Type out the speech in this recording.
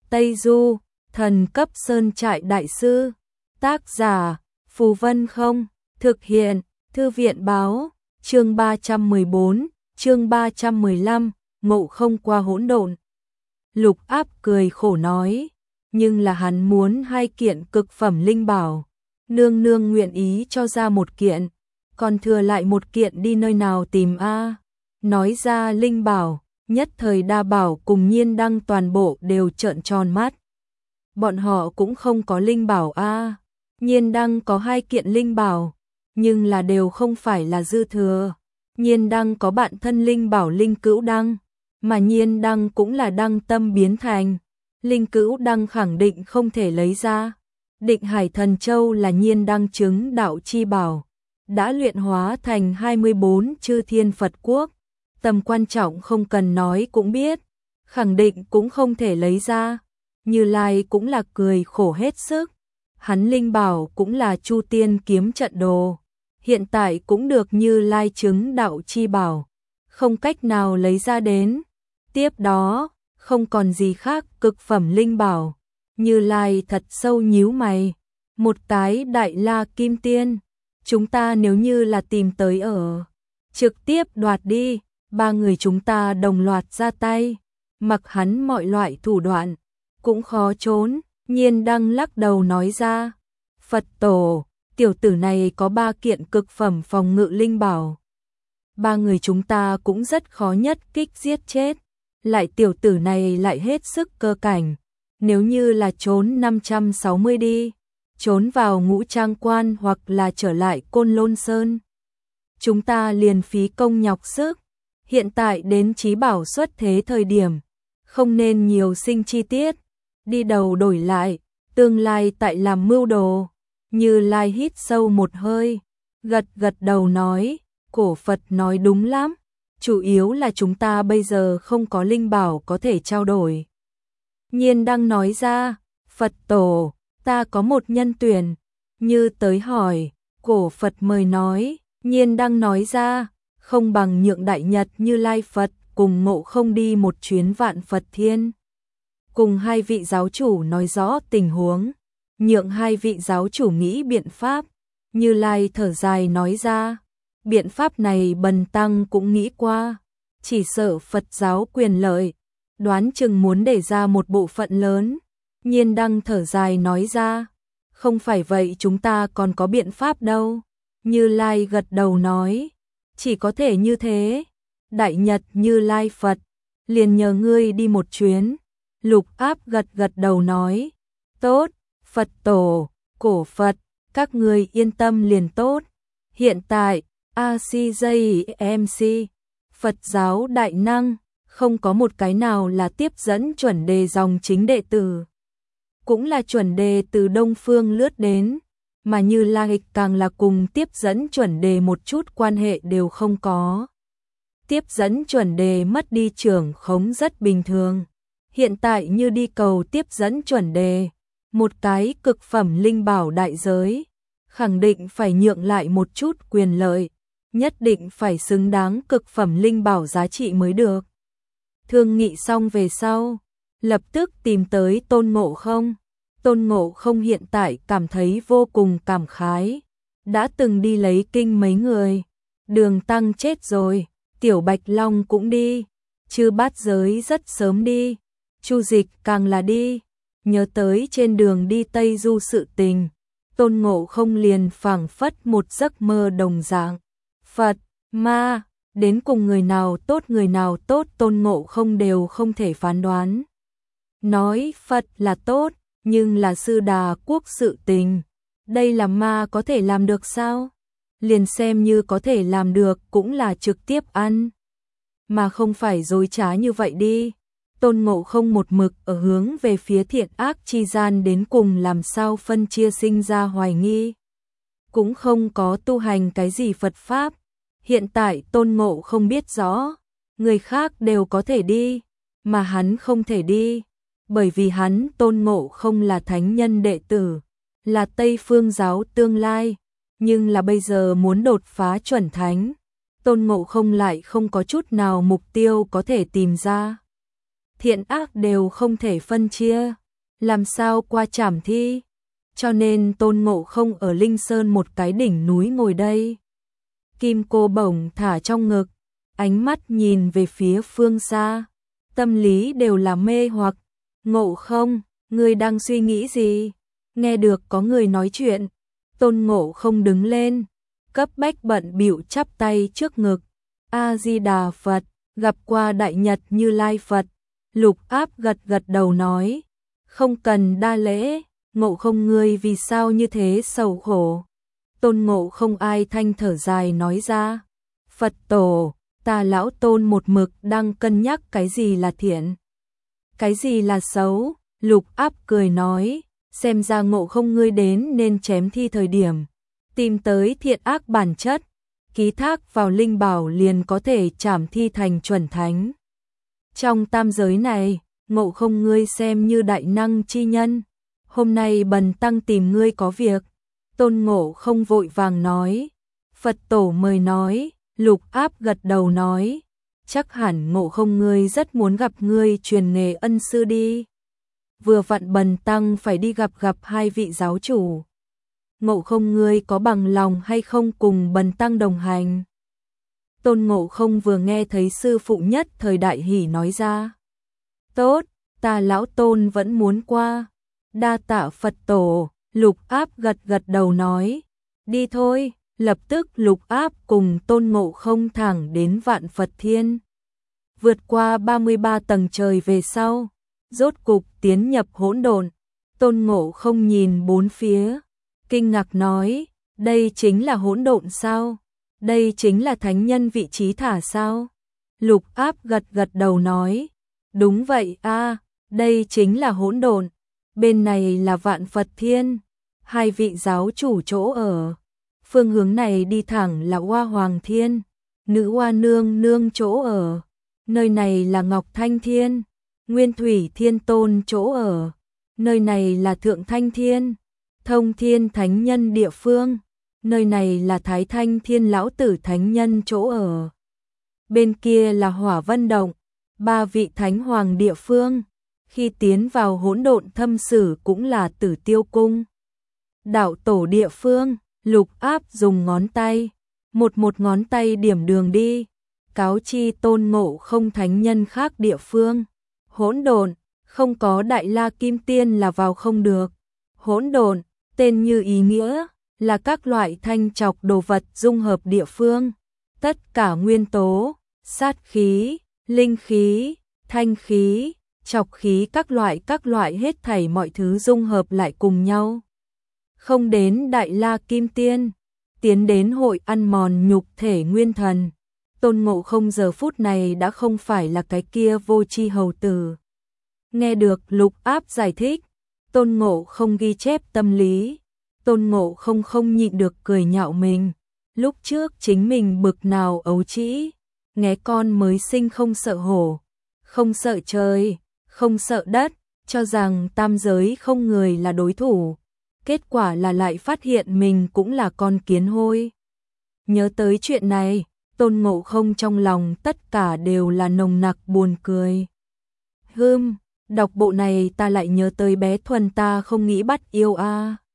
Tây Du, thần cấp sơn trại đại sư. Tác giả, Phù Vân Không. Thực hiện, Thư viện báo. Chương 314, chương 315, ngộ không qua hỗn độn. Lục Áp cười khổ nói, nhưng là hắn muốn 2 kiện cực phẩm linh bảo. Nương nương nguyện ý cho ra 1 kiện, còn thừa lại 1 kiện đi nơi nào tìm a? Nói ra linh bảo, nhất thời Đa Bảo cùng Nhiên Đăng toàn bộ đều trợn tròn mắt. Bọn họ cũng không có linh bảo a. Nhiên Đăng có 2 kiện linh bảo, nhưng là đều không phải là dư thừa. Nhiên Đăng có bạn thân linh bảo Linh Cữu Đăng, mà Nhiên Đăng cũng là đăng tâm biến thành. Linh Cữu Đăng khẳng định không thể lấy ra. Định Hải Thần Châu là Nhiên Đăng chứng đạo chi bảo, đã luyện hóa thành 24 chư thiên Phật quốc. Tầm quan trọng không cần nói cũng biết, khẳng định cũng không thể lấy ra. Như Lai cũng là cười khổ hết sức. Hắn linh bảo cũng là Chu Tiên kiếm trận đồ, hiện tại cũng được Như Lai chứng đạo chi bảo, không cách nào lấy ra đến. Tiếp đó, không còn gì khác cực phẩm linh bảo. Như Lai thật sâu nhíu mày, 1 cái Đại La Kim Tiên, chúng ta nếu như là tìm tới ở, trực tiếp đoạt đi. 3 người chúng ta đồng loạt ra tay, mặc hắn mọi loại thủ đoạn, cũng khó trốn. Nhiên Đăng lắc đầu nói ra, Phật tổ, tiểu tử này có 3 kiện cực phẩm phòng ngự linh bảo. 3 người chúng ta cũng rất khó nhất kích giết chết, lại tiểu tử này lại hết sức cơ cảnh. Nếu như là trốn 560 đi, trốn vào Ngũ Trang Quan hoặc là trở lại Côn Lôn Sơn, chúng ta liền phí công nhọc sức. Hiện tại đến chí bảo xuất thế thời điểm, không nên nhiều sinh chi tiết, đi đầu đổi lại, tương lai tại làm mưu đồ. Như Lai hít sâu một hơi, gật gật đầu nói, cổ Phật nói đúng lắm, chủ yếu là chúng ta bây giờ không có linh bảo có thể trao đổi. Nhiên Đăng nói ra, Phật tổ, ta có một nhân tuyển. Như tới hỏi, cổ Phật mời nói. Nhiên Đăng nói ra, không bằng nhượng Đại Nhật Như Lai Phật cùng Ngộ Không đi một chuyến Vạn Phật Thiên, cùng 2 vị giáo chủ nói rõ tình huống, nhượng 2 vị giáo chủ nghĩ biện pháp. Như Lai thở dài nói ra, biện pháp này bần tăng cũng nghĩ qua, chỉ sợ Phật giáo quyền lợi, đoán chừng muốn để ra một bộ phận lớn. Nhiên Đăng thở dài nói ra, không phải vậy chúng ta còn có biện pháp đâu. Như Lai gật đầu nói, chỉ có thể như thế. Đại Nhật Như Lai Phật, liền nhờ ngươi đi một chuyến. Lục Áp gật gật đầu nói, tốt, Phật tổ, cổ Phật, các ngươi yên tâm liền tốt. Hiện tại, ACJMC, Phật giáo đại năng, không có một cái nào là tiếp dẫn chuẩn đề dòng chính đệ tử, cũng là chuẩn đề từ Đông Phương lướt đến, mà Như Lai càng là cùng tiếp dẫn chuẩn đề một chút quan hệ đều không có. Tiếp dẫn chuẩn đề mất đi trưởng khống rất bình thường, hiện tại như đi cầu tiếp dẫn chuẩn đề, một cái cực phẩm linh bảo đại giới, khẳng định phải nhượng lại một chút quyền lợi, nhất định phải xứng đáng cực phẩm linh bảo giá trị mới được. Thương nghị xong về sau, lập tức tìm tới Tôn Ngộ Không. Tôn Ngộ Không hiện tại cảm thấy vô cùng cảm khái, đã từng đi lấy kinh mấy người, Đường Tăng chết rồi, Tiểu Bạch Long cũng đi, Chư Bát Giới rất sớm đi, Chu Dịch càng là đi. Nhớ tới trên đường đi Tây Du sự tình, Tôn Ngộ Không liền phảng phất một giấc mơ đồng dạng. Phật, ma, đến cùng người nào tốt Tôn Ngộ Không đều không thể phán đoán. Nói Phật là tốt, nhưng là Sư Đà quốc sự tình, đây là ma có thể làm được sao? Liền xem như có thể làm được cũng là trực tiếp ăn, mà không phải dối trá như vậy đi. Tôn Ngộ Không một mực ở hướng về phía thiện ác chi gian, đến cùng làm sao phân chia sinh ra hoài nghi. Cũng không có tu hành cái gì Phật Pháp. Hiện tại Tôn Ngộ Không biết rõ, người khác đều có thể đi, mà hắn không thể đi. Bởi vì hắn Tôn Ngộ Không là thánh nhân đệ tử, là Tây Phương giáo tương lai, nhưng là bây giờ muốn đột phá chuẩn thánh, Tôn Ngộ Không lại không có chút nào mục tiêu có thể tìm ra. thiện ác đều không thể phân chia, làm sao qua trảm thi, cho nên Tôn Ngộ Không ở Linh Sơn một cái đỉnh núi ngồi đây. Kim cô bổng thả trong ngực, ánh mắt nhìn về phía phương xa, tâm lý đều là mê hoặc. Ngộ Không, ngươi đang suy nghĩ gì? Nghe được có người nói chuyện, Tôn Ngộ Không đứng lên, cấp bách bận bịu chắp tay trước ngực. A Di Đà Phật, gặp qua Đại Nhật Như Lai Phật. Lục Áp gật gật đầu nói, không cần đa lễ. Ngộ Không ngươi vì sao như thế sầu khổ? Tôn Ngộ Không ai thanh thở dài nói ra, Phật tổ, ta lão Tôn một mực đang cân nhắc cái gì là thiện, cái gì là xấu. Lục Áp cười nói, xem ra Ngộ Không ngươi đến nên chém thi thời điểm, tìm tới thiện ác bản chất, ký thác vào linh bảo liền có thể trảm thi thành chuẩn thánh. Trong tam giới này, Ngộ Không ngươi xem như đại năng chi nhân, hôm nay bần tăng tìm ngươi có việc. Tôn Ngộ Không vội vàng nói, Phật tổ mời nói. Lục Áp gật đầu nói, chắc hẳn Ngộ Không ngươi rất muốn gặp ngươi truyền nghề ân sư đi. Vừa vặn bần tăng phải đi gặp hai vị giáo chủ. Ngộ Không ngươi có bằng lòng hay không cùng bần tăng đồng hành? Tôn Ngộ Không vừa nghe thấy sư phụ nhất thời đại hỉ nói ra, tốt, ta lão Tôn vẫn muốn qua. Đa tạ Phật tổ. Lục Áp gật gật đầu nói, đi thôi. Lập tức Lục Áp cùng Tôn Ngộ Không thẳng đến Vạn Phật Thiên. Vượt qua 33 tầng trời về sau, rốt cục tiến nhập hỗn độn. Tôn Ngộ Không nhìn bốn phía, kinh ngạc nói, đây chính là hỗn độn sao? Đây chính là thánh nhân vị trí thả sao? Lục Áp gật gật đầu nói, đúng vậy a, đây chính là hỗn độn. Bên này là Vạn Phật Thiên, hai vị giáo chủ chỗ ở. Phương hướng này đi thẳng là Hoa Hoàng Thiên, Nữ Hoa Nương Nương chỗ ở. Nơi này là Ngọc Thanh Thiên, Nguyên Thủy Thiên Tôn chỗ ở. Nơi này là Thượng Thanh Thiên, Thông Thiên Thánh Nhân địa phương. Nơi này là Thái Thanh Thiên Lão Tử Thánh Nhân chỗ ở. Bên kia là Hỏa Vân Động, ba vị Thánh Hoàng địa phương. Khi tiến vào hỗn độn thâm sử cũng là Tử Tiêu Cung. Đạo tổ địa phương. Lục Áp dùng ngón tay, một ngón tay điểm đường đi, cáo chi Tôn Ngộ Không thánh nhân khác địa phương. Hỗn độn, không có Đại La Kim Tiên là vào không được. Hỗn độn, tên như ý nghĩa, là các loại thanh trọc đồ vật dung hợp địa phương. Tất cả nguyên tố, sát khí, linh khí, thanh khí, trọc khí các loại hết thảy mọi thứ dung hợp lại cùng nhau. Không đến Đại La Kim Tiên, tiến đến hội ăn mòn nhục thể nguyên thần. Tôn Ngộ Không giờ phút này đã không phải là cái kia vô tri hầu tử. Nghe được Lục Áp giải thích, Tôn Ngộ Không ghi chép tâm lý. Tôn Ngộ Không không nhịn được cười nhạo mình. Lúc trước chính mình bực nào ấu trĩ, nghé con mới sinh không sợ hổ, không sợ trời, không sợ đất, cho rằng tam giới không người là đối thủ. Kết quả là lại phát hiện mình cũng là con kiến hôi. Nhớ tới chuyện này, Tôn Ngộ Không trong lòng tất cả đều là nồng nặc buồn cười. Đọc bộ này ta lại nhớ tới bé Thuần ta không nghĩ bắt yêu a.